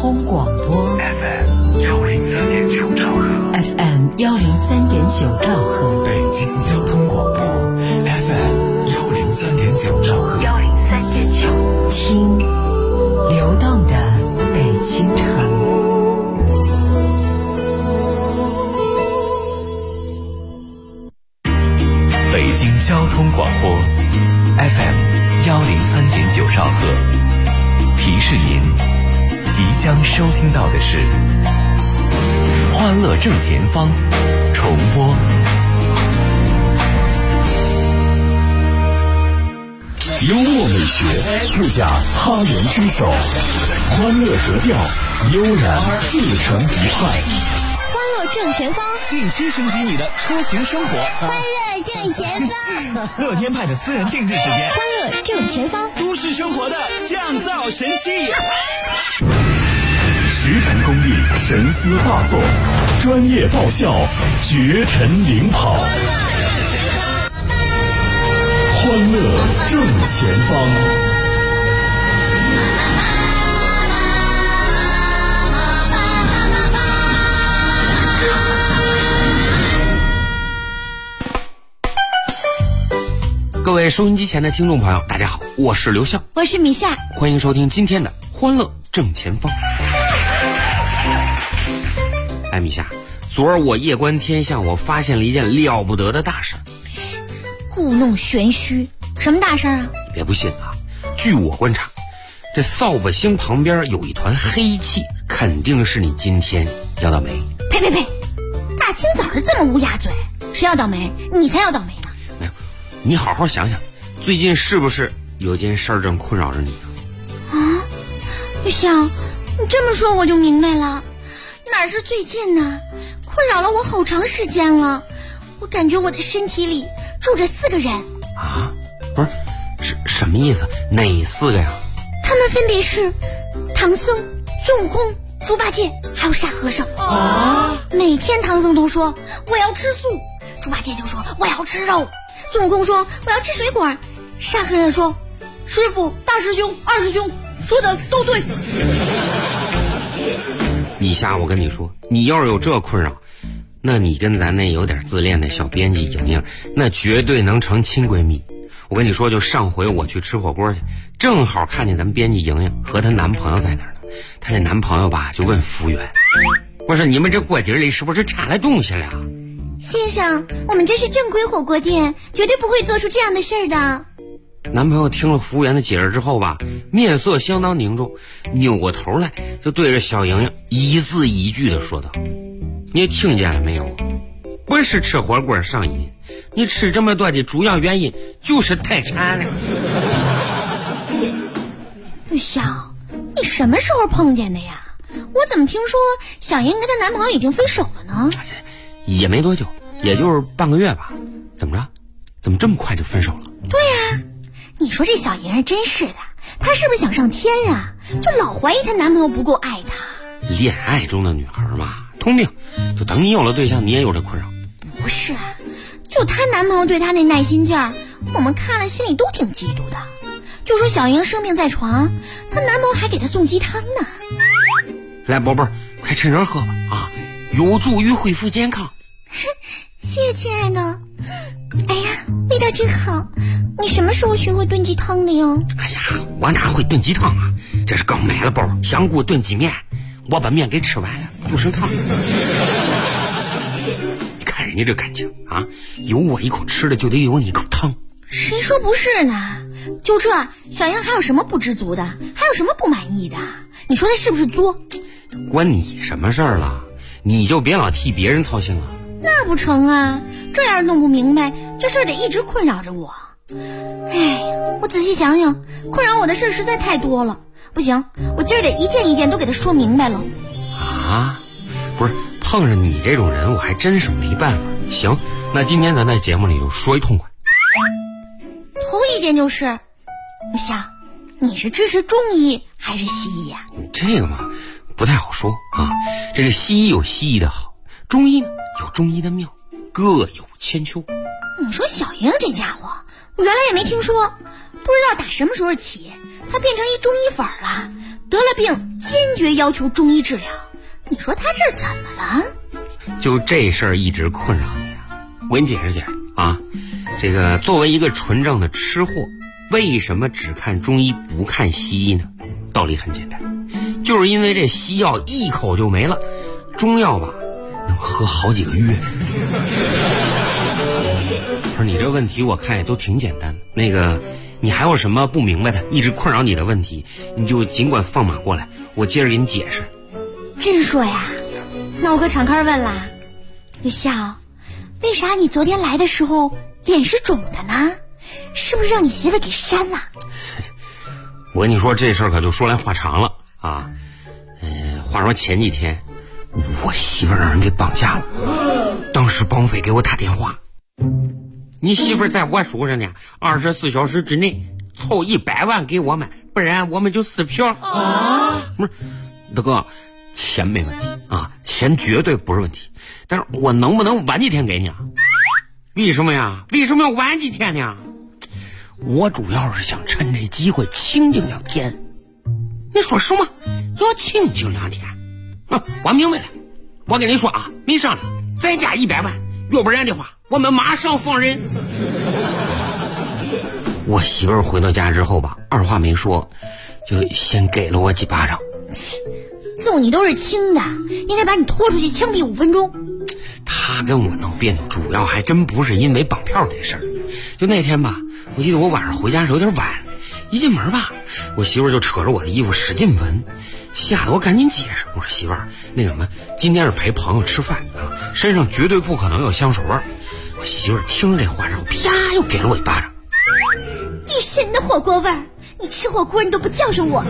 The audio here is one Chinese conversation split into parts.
通广播 FM 103.9兆赫 FM 103.9兆赫， 北京交通广播 FM 103.9兆赫 103.9， 听流动的北京城。 北京交通广播 FM 103.9兆赫，提示您即将收听到的是欢乐正前方重播。幽默美学不假他人之手，欢乐格调悠然自成一派。 欢乐正前方， 定期升级你的出行生活。 欢乐正前方， 乐天派的私人定制时间。 欢乐正前方， 都市生活的降噪神器。 实诚公益，神思大作，专业爆笑，绝尘领跑。欢乐正前方。 各位收音机前的听众朋友，大家好，我是刘笑， 我是米夏， 欢迎收听今天的欢乐正前方。哎，米夏，昨儿我夜观天象，我发现了一件了不得的大事。 故弄玄虚，什么大事啊？ 你别不信啊，据我观察，这扫把星旁边有一团黑气，肯定是你今天要倒霉。 呸呸呸！大清早的这么乌鸦嘴，谁要倒霉？你才要倒霉呢！ 没有，你好好想想，最近是不是有件事儿正困扰着你啊？玉香，你这么说我就明白了，哪是最近呢？困扰了我好长时间了。我感觉我的身体里住着4个人啊！不是，什么意思？哪4个呀？ 他们分别是唐僧、孙悟空、猪八戒还有沙和尚啊！每天唐僧都说我要吃素，猪八戒就说我要吃肉，孙悟空说我要吃水果，沙和尚说师傅、大师兄、二师兄说的都对。 米夏，我跟你说，你要是有这困扰，那你跟咱那有点自恋的小编辑莹莹，那绝对能成亲闺蜜。我跟你说，就上回我去吃火锅去，正好看见咱们编辑莹莹和她男朋友在那儿呢。她那男朋友吧，就问服务员：“我说你们这锅底里是不是掺了东西了？” 先生，我们这是正规火锅店，绝对不会做出这样的事儿的。 男朋友听了服务员的解释之后吧，面色相当凝重，扭过头来就对着小莹莹一字一句的说道：“你听见了没有？不是吃火锅上瘾，你吃这么多的主要原因就是太馋了。” 玉香，你什么时候碰见的呀？我怎么听说小莹跟她男朋友已经分手了呢？ 也没多久，也就是半个月吧。怎么着？怎么这么快就分手了？ 对呀，你说这小莹真是的，她是不是想上天呀？就老怀疑她男朋友不够爱她。 恋爱中的女孩嘛，通病，就等你有了对象，你也有这困扰。 不是，就她男朋友对她那耐心劲儿，我们看了心里都挺嫉妒的。就说小莹生病在床，她男朋友还给她送鸡汤呢。 来，宝贝儿，快趁热喝吧啊，有助于恢复健康。 谢谢亲爱的。哎呀，味道真好！你什么时候学会炖鸡汤的呀？ 哎呀，我哪会炖鸡汤啊？这是刚买了包香菇炖鸡面，我把面给吃完了，就剩汤。你看人家这感情啊，有我一口吃的就得有你一口汤。 谁说不是呢？就这，小英还有什么不知足的？还有什么不满意的？你说他是不是作？ 关你什么事儿了？你就别老替别人操心了。 那不成啊！这要是弄不明白，这事儿得一直困扰着我。哎，我仔细想想，困扰我的事实在太多了。不行，我今儿得一件一件都给他说明白了。 啊？不是，碰上你这种人，我还真是没办法。行，那今天咱在节目里就说一痛快。 头一件就是，我想你是支持中医还是西医呀？ 这个嘛，不太好说啊。这个西医有西医的好，中医呢有中医的妙，各有千秋。 你说小莹这家伙，我原来也没听说，不知道打什么时候起，他变成一中医粉了， 得了病坚决要求中医治疗。你说他这怎么了？ 就这事儿一直困扰你啊！我给你解释解释啊。这个作为一个纯正的吃货，为什么只看中医不看西医呢？道理很简单，就是因为这西药一口就没了，中药吧能喝好几个月。不是你这问题我看也都挺简单的，那个你还有什么不明白的，一直困扰你的问题，你就尽管放马过来，我接着给你解释。 真说呀？那我可敞开问啦，刘笑，为啥你昨天来的时候脸是肿的呢？是不是让你媳妇给扇了？ 我跟你说这事儿可就说来话长了啊。话说前几天我媳妇让人给绑架了，当时绑匪给我打电话，你媳妇在我手上呢，24小时之内凑100万给我们，不然我们就撕票。不是大哥，钱没问题啊，钱绝对不是问题，但是我能不能晚几天给你啊？为什么呀？为什么要晚几天呢？我主要是想趁这机会清静2天。你说什么要清静2天？我明白了，我跟你说啊，没商量，再加100万，要不然的话我们马上放人。我媳妇儿回到家之后吧，二话没说就先给了我几巴掌。 揍你都是轻的，应该把你拖出去枪毙5分钟。 他跟我闹别扭，主要还真不是因为绑票这事儿。就那天吧，我记得我晚上回家时候有点晚，一进门吧，我媳妇儿就扯着我的衣服使劲闻，吓得我赶紧解释，我说媳妇儿，那个什么，今天是陪朋友吃饭啊，身上绝对不可能有香水味儿。我媳妇儿听着这话之后，啪又给了我一巴掌。 你神的火锅味儿，你吃火锅你都不叫上我。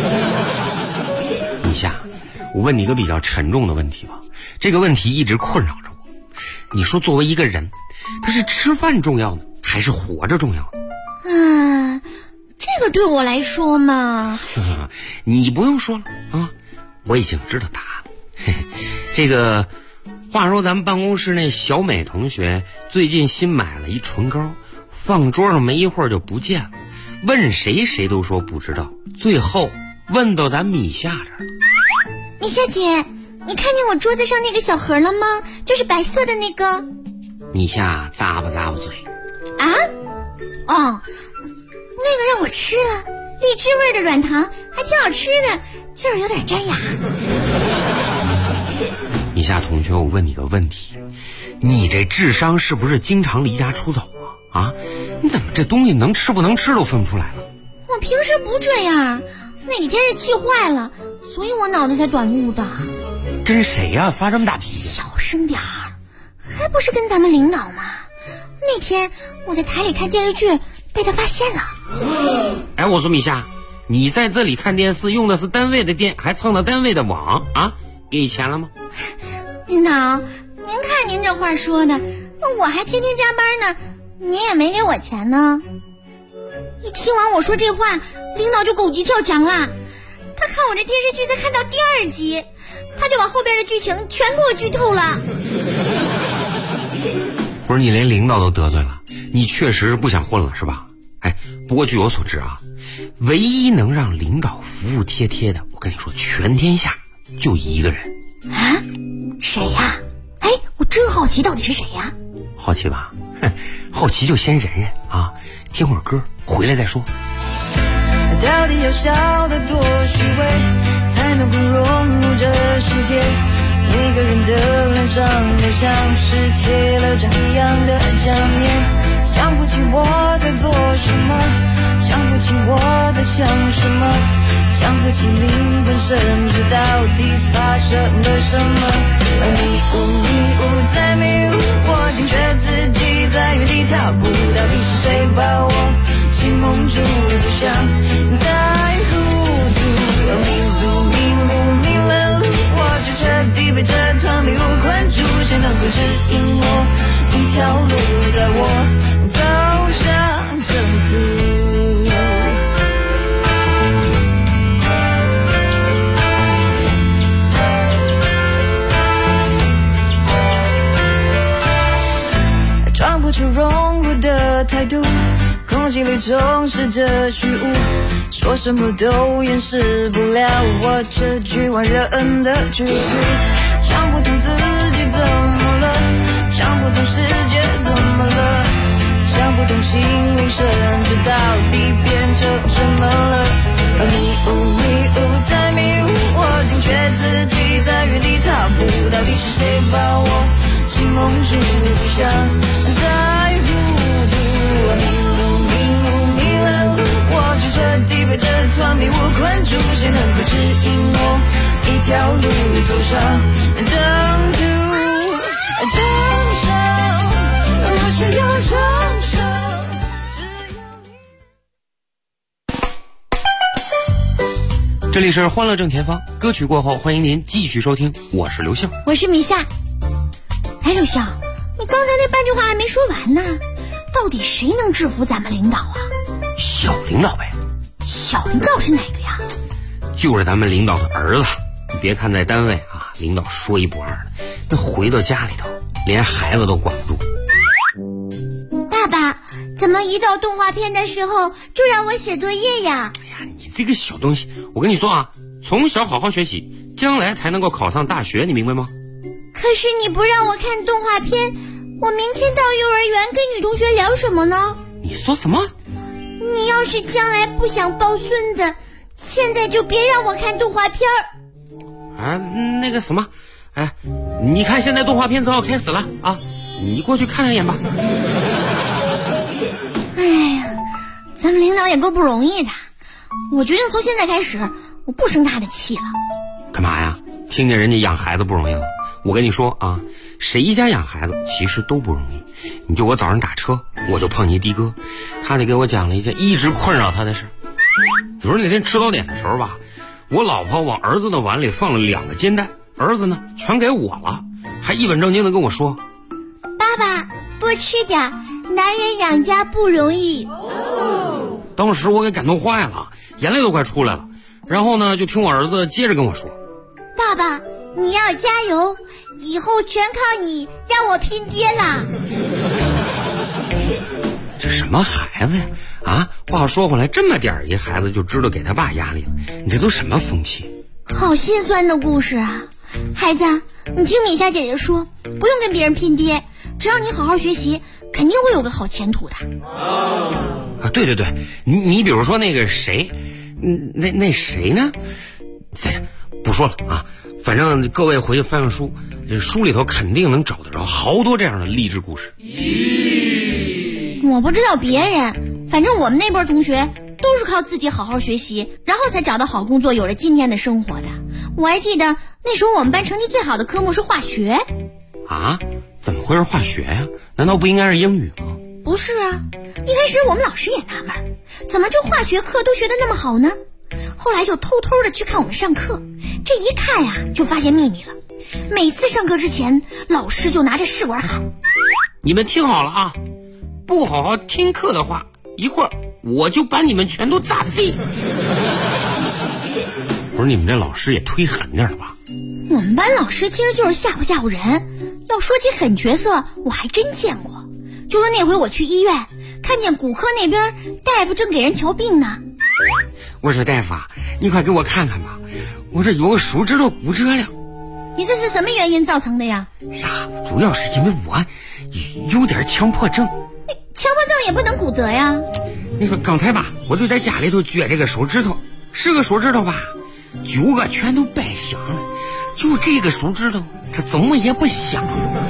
米夏，我问你一个比较沉重的问题吧，这个问题一直困扰着我。你说作为一个人，他是吃饭重要呢，还是活着重要呢？ 这个对我来说嘛， 你不用说了啊，我已经知道答案。这个话说咱们办公室那小美同学最近新买了一唇膏，放桌上没一会儿就不见了，问谁谁都说不知道，最后问到咱米夏这儿了。 米夏姐，你看见我桌子上那个小盒了吗？就是白色的那个。 米夏咂巴咂巴嘴。 啊？哦，那个让我吃了，荔枝味的软糖，还挺好吃的，就是有点粘牙。 米夏同学，我问你个问题，你这智商是不是经常离家出走啊？你怎么这东西能吃不能吃都分不出来了？ 我平时不这样，那几天是气坏了，所以我脑子才短路的。 这是谁呀？发这么大脾气？ 小声点儿，还不是跟咱们领导吗？那天我在台里看电视剧，被他发现了。 哎，我说米夏，你在这里看电视用的是单位的电，还蹭到单位的网啊？给钱了吗？ 领导，您看您这话说的，我还天天加班呢，您也没给我钱呢。一听完我说这话，领导就狗急跳墙了。他看我这电视剧才看到第2集，他就把后边的剧情全给我剧透了。 不是你连领导都得罪了，你确实是不想混了是吧？哎，不过据我所知啊，唯一能让领导服服帖帖的，我跟你说，全天下就一个人。 啊？谁呀？哎，我真好奇到底是谁呀？ 好奇吧？好奇就先忍忍啊，听会儿歌，回来再说。 到底要笑得多虚伪，才能够融入这世界？每个人的脸上也像是贴了张一样的假面，想不起我在做什么，想不起我在想什么，想不起灵魂深处到底发生了什么。而迷雾在迷雾，我惊觉自己在原地踏步，到底是谁把我心蒙住，不想再糊涂。而迷了路，我就彻底被这团迷雾困住，谁能够指引我一条路，带我走向正途。装不出融入的态度，空空气里充斥着虚无，说什么都掩饰不了我这局外人的局促。讲不通自己怎么了，讲不通世界怎么了，讲不通心灵深处到底变成什么了。迷雾在迷雾，我惊觉自己在原地踏步，到底是谁把我心蒙住，不想再糊涂。迷了路，我就彻底被这团迷雾困住，谁能够指引我一条路走上征途？掌声，我需要掌声，只有你。 这里是欢乐正前方，歌曲过后，欢迎您继续收听，我是刘笑， 我是米夏。哎，刘笑，你刚才那半句话还没说完呢，到底谁能制服咱们领导啊？ 小领导呗。 小领导是哪个呀？ 就是咱们领导的儿子。你别看在单位啊，领导说一不二的，那回到家里头，连孩子都管不住。 爸爸，怎么一到动画片的时候就让我写作业呀？ 哎呀，你这个小东西，我跟你说啊，从小好好学习，将来才能够考上大学，你明白吗？ 可是你不让我看动画片，我明天到幼儿园跟女同学聊什么呢？ 你说什么？ 你要是将来不想抱孙子，现在就别让我看动画片儿。 啊，那个什么，哎，你看现在动画片正好开始了啊，你过去看一眼吧。 哎呀，咱们领导也够不容易的，我决定从现在开始，我不生他的气了。 干嘛呀？听见人家养孩子不容易了？我跟你说啊，谁家养孩子其实都不容易。你就我早上打车，我就碰见一的哥，他得给我讲了一件一直困扰他的事。你说那天吃早点的时候吧，我老婆往儿子的碗里放了2个煎蛋，儿子呢全给我了，还一本正经的跟我说：“ 爸爸多吃点，男人养家不容易。” 当时我给感动坏了，眼泪都快出来了。然后呢，就听我儿子接着跟我说：“ 爸爸，你要加油，以后全靠你，让我拼爹啦！” 这什么孩子呀？啊，话说回来，这么点一孩子就知道给他爸压力了，你这都什么风气？ 好心酸的故事啊！孩子，你听米夏姐姐说，不用跟别人拼爹，只要你好好学习，肯定会有个好前途的。 啊，对对对，你比如说那个谁，那谁呢？不说了啊，反正各位回去翻翻书，这书里头肯定能找得着好多这样的励志故事。 我不知道别人，反正我们那波同学都是靠自己好好学习，然后才找到好工作，有了今天的生活的。我还记得那时候我们班成绩最好的科目是化学。 啊？怎么会是化学呀？难道不应该是英语吗？ 不是啊，一开始我们老师也纳闷，怎么就化学课都学得那么好呢？后来就偷偷的去看我们上课，这一看呀，就发现秘密了。每次上课之前，老师就拿着试管喊：“ 你们听好了啊，不好好听课的话，一会儿我就把你们全都炸飞。”不是，你们这老师也忒狠点了吧？ 我们班老师其实就是吓唬人。要说起狠角色，我还真见过。就说那回我去医院，看见骨科那边大夫正给人瞧病呢。 我说大夫啊，你快给我看看吧，我这有个手指头骨折了。 你这是什么原因造成的呀？ 呀，主要是因为我有点强迫症。 强迫症也不能骨折呀。 你说刚才吧，我就在家里头撅这个手指头，10个手指头吧，9个全都掰响了，就这个手指头它怎么也不响。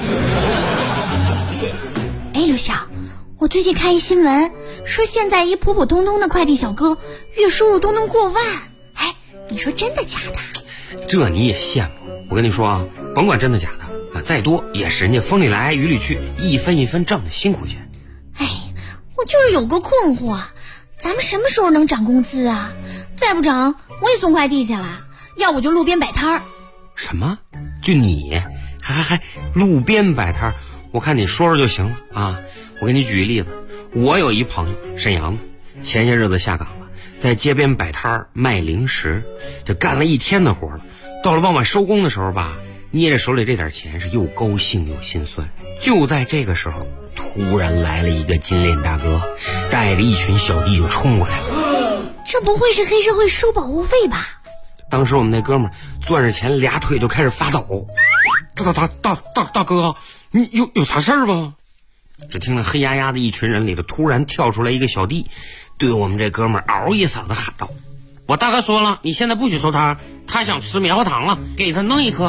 哎，刘晓，我最近看一新闻，说现在一普普通通的快递小哥月收入都能过万。哎，你说真的假的？ 这你也羡慕？我跟你说啊，甭管真的假的，那再多也是人家风里来雨里去，一分一分挣的辛苦钱。 哎，我就是有个困惑啊，咱们什么时候能涨工资啊？再不涨，我也送快递去了，要不就路边摆摊儿。 什么？就你还路边摆摊儿？我看你说说就行了啊！我给你举个例子，我有一朋友沈阳的，前些日子下岗了，在街边摆摊儿卖零食，这干了一天的活了。到了傍晚收工的时候吧，捏着手里这点钱是又高兴又心酸。就在这个时候， 突然来了一个金链大哥，带着一群小弟就冲过来了。 这不会是黑社会收保护费吧？ 当时我们那哥们儿攥着钱，俩腿就开始发抖。大哥，你有啥事儿吗？只听那黑压压的一群人里头突然跳出来一个小弟，对我们这哥们儿嗷一嗓子喊道：“我大哥说了，你现在不许收摊，他想吃棉花糖了，给他弄一颗。”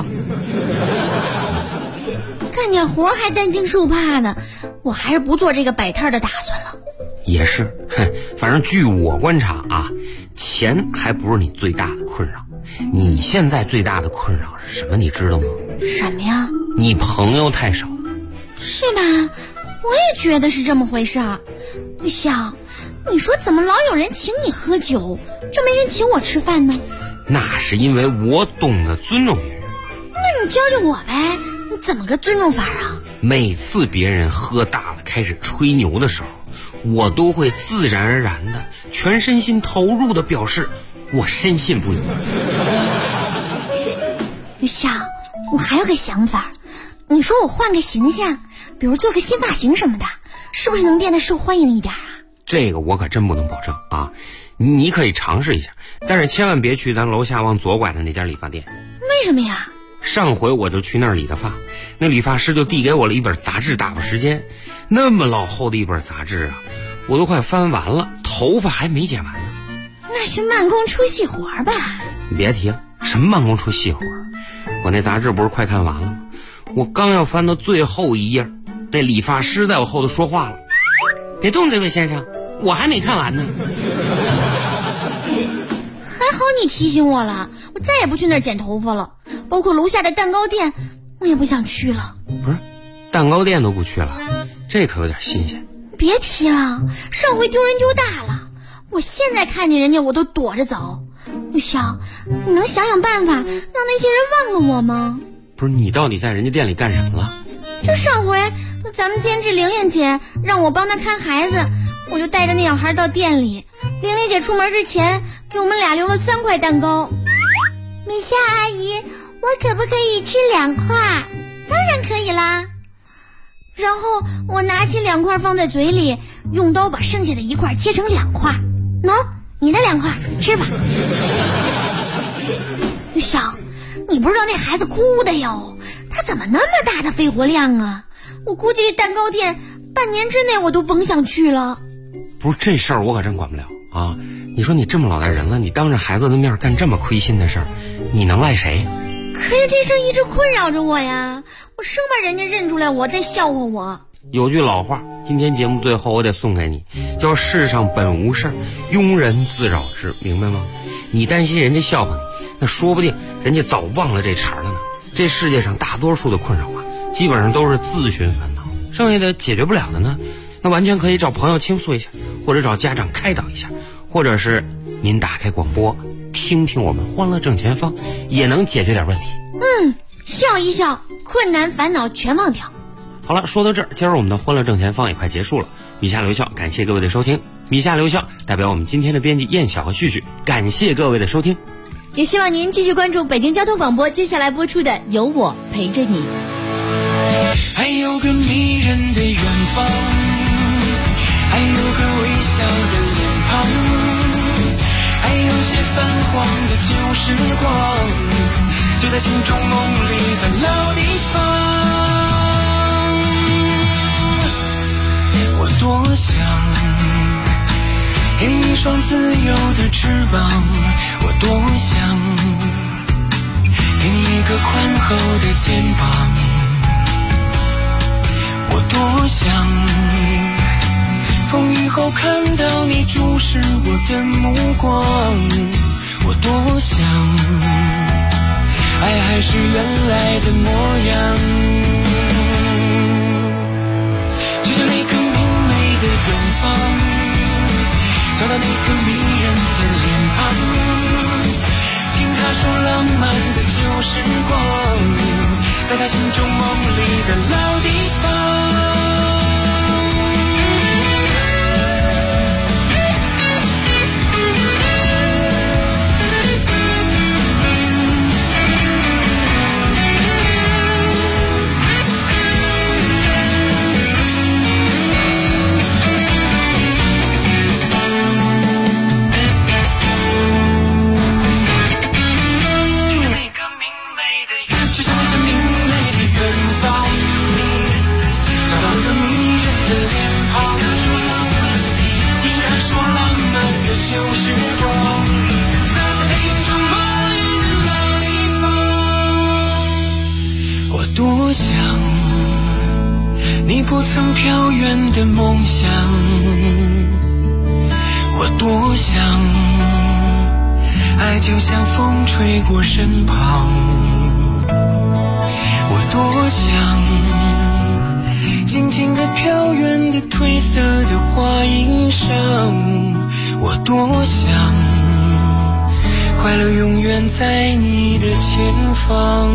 干点活还担惊受怕的，我还是不做这个摆摊的打算了。 也是，反正据我观察啊，钱还不是你最大的困扰。你现在最大的困扰是什么？你知道吗？ 什么呀？ 你朋友太少。 是吧？我也觉得是这么回事儿。陆晓，你说怎么老有人请你喝酒，就没人请我吃饭呢？ 那是因为我懂得尊重别人。 那你教教我呗，你怎么个尊重法啊？ 每次别人喝大了开始吹牛的时候，我都会自然而然的全身心投入的表示我深信不疑。 陆晓，我还有个想法，你说我换个形象，比如做个新发型什么的，是不是能变得受欢迎一点啊？ 这个我可真不能保证啊，你可以尝试一下，但是千万别去咱楼下往左拐的那家理发店。 为什么呀？ 上回我就去那儿理的发，那理发师就递给我了一本杂志，打发时间。那么老厚的一本杂志啊，我都快翻完了，头发还没剪完呢。 那是慢工出细活吧？ 你别提了，什么慢工出细活，我那杂志不是快看完了吗？我刚要翻到最后一页，那理发师在我后头说话了：“别动，这位先生，我还没看完呢。” 还好你提醒我了，我再也不去那儿剪头发了，包括楼下的蛋糕店我也不想去了。 不是，蛋糕店都不去了，这可有点新鲜。 别提了，上回丢人丢大了，我现在看见人家我都躲着走。陆晓，你能想想办法让那些人忘了我吗？ 不是，你到底在人家店里干什么了？ 就上回咱们监制玲玲姐让我帮她看孩子，我就带着那小孩到店里，玲玲姐出门之前给我们俩留了3块蛋糕。米夏阿姨，我可不可以吃2块？当然可以啦。然后我拿起2块放在嘴里，用刀把剩下的1块切成2块。喏，你的2块，吃吧。小，你不知道那孩子哭的哟，他怎么那么大的肺活量啊？我估计这蛋糕店半年之内我都甭想去了。 不是，这事儿我可真管不了啊！你说你这么老大人了，你当着孩子的面干这么亏心的事儿，你能赖谁？ 可是这事儿一直困扰着我呀，我生怕人家认出来我再笑话我。 有句老话，今天节目最后我得送给你，叫世上本无事，庸人自扰之，明白吗？你担心人家笑话你，那说不定人家早忘了这茬了呢。这世界上大多数的困扰啊，基本上都是自寻烦恼，剩下的解决不了的呢，那完全可以找朋友倾诉一下，或者找家长开导一下，或者是您打开广播听听我们欢乐正前方，也能解决点问题。 笑一笑，困难烦恼全忘掉。 好了，说到这儿，今儿我们的欢乐正前方也快结束了。米夏留校感谢各位的收听，米夏留校代表我们今天的编辑燕晓和旭旭，感谢各位的收听， 也希望您继续关注北京交通广播接下来播出的《有我陪着你》。 还有个迷人的远方，还有个微笑的脸庞，还有些泛黄的旧时光，就在心中梦里的老地方。我多想给你一双自由的翅膀，我多想给你一个宽厚的肩膀，我多想风雨后看到你注视我的目光，我多想爱还是原来的模样，就像那个明媚的远方，找到那个迷人的脸庞，听他说浪漫的旧时光，在他心中梦里的老地方。 曾飘远的梦想，我多想，爱就像风吹过身旁，我多想，静静地飘远的褪色的花衣裳，我多想，快乐永远在你的前方。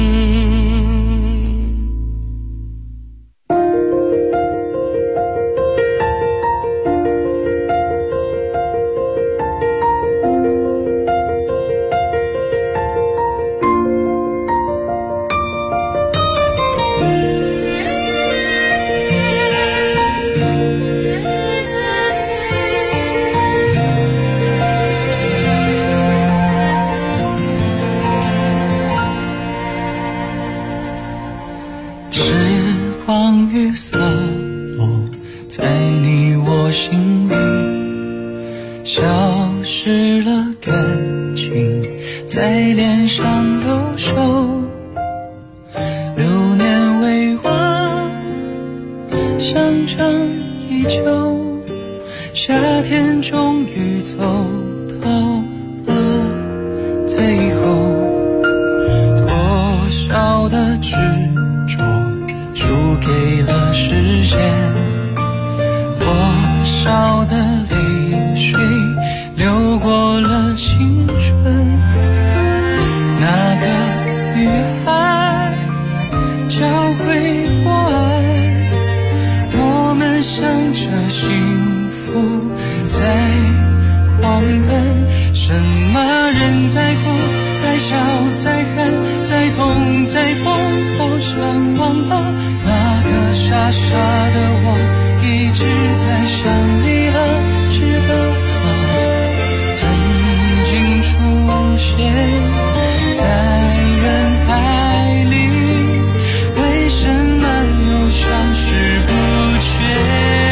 雨洒落在你我心里，消失了感情在脸上留守，流年未完，相争依旧，夏天终于走到了最后，多少的执着输给了时间，多少的泪水流过了青春。那个女孩教会我爱，我们向着幸福在狂奔。什么人在哭，在笑，在恨，在痛，在疯，好想忘了。那个傻傻的我一直在想你了，知道吗？曾经出现在人海里，为什么又消失不见？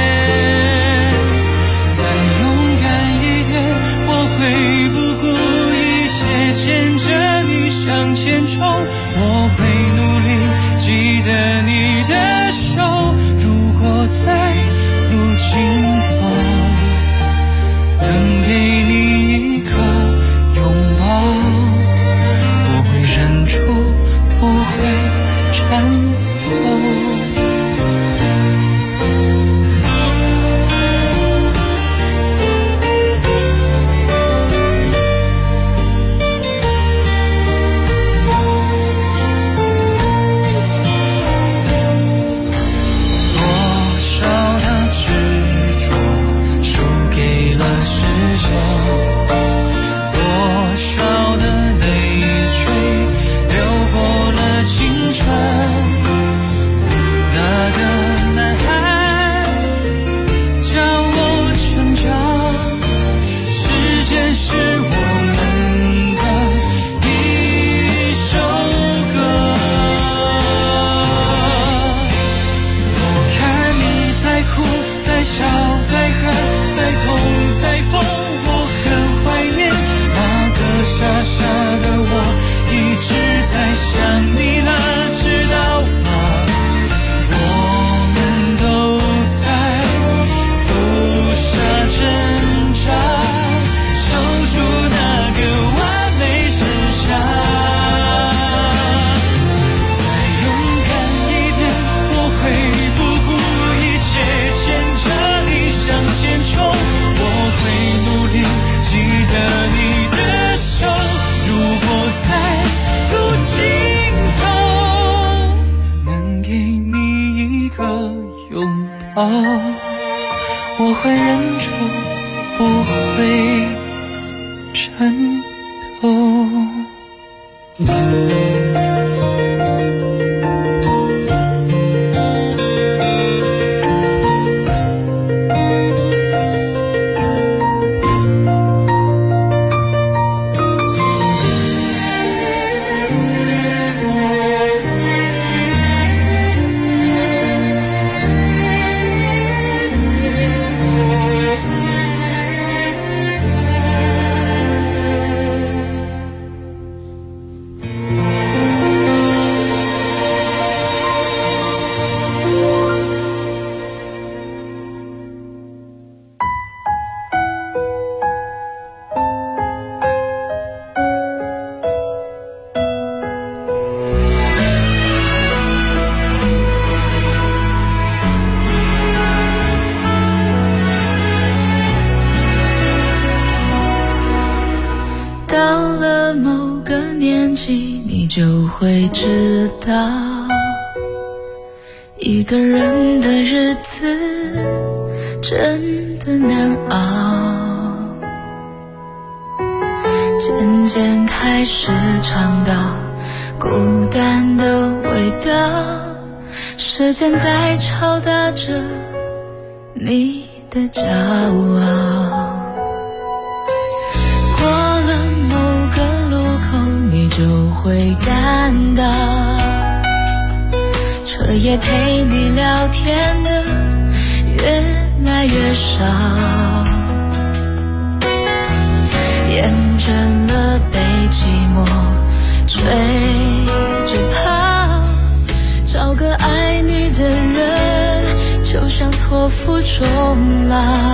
再勇敢一点，我会不顾一切牵着你向前冲，我会努力记得你的手。如果在路尽头能给你一个拥抱，我会忍住，不会颤抖。我会忍住，不会颤抖。 记，你就会知道，一个人的日子真的难熬。渐渐开始尝到孤单的味道，时间在敲打着你的骄傲。过了某个路口，你就会感到，车也陪你聊天的越来越少，厌倦了被寂寞追着跑，找个爱你的人就像托付终老。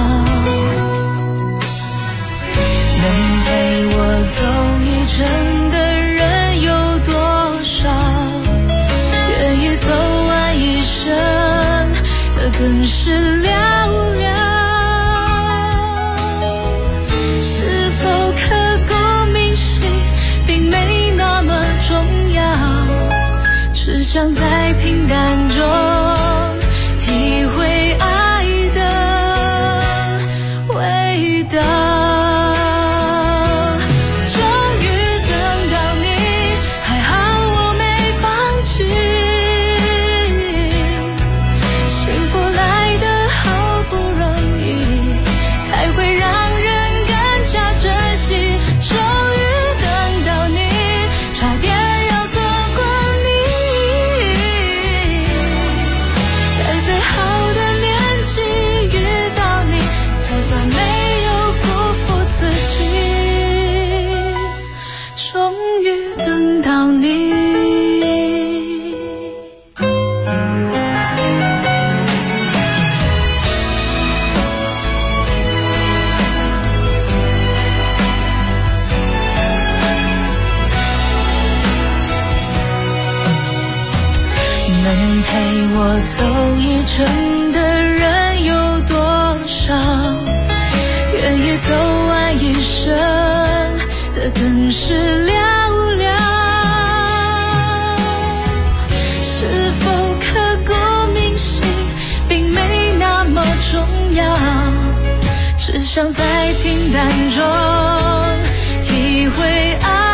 能陪我走一程的人有多少，愿意走完一生的更是寥寥。是否刻骨铭心并没那么重要，只想在平淡中体会爱的味道。陪我走一程的人有多少，愿意走完一生的更是寥寥。是否刻骨铭心并没那么重要，只想在平淡中体会爱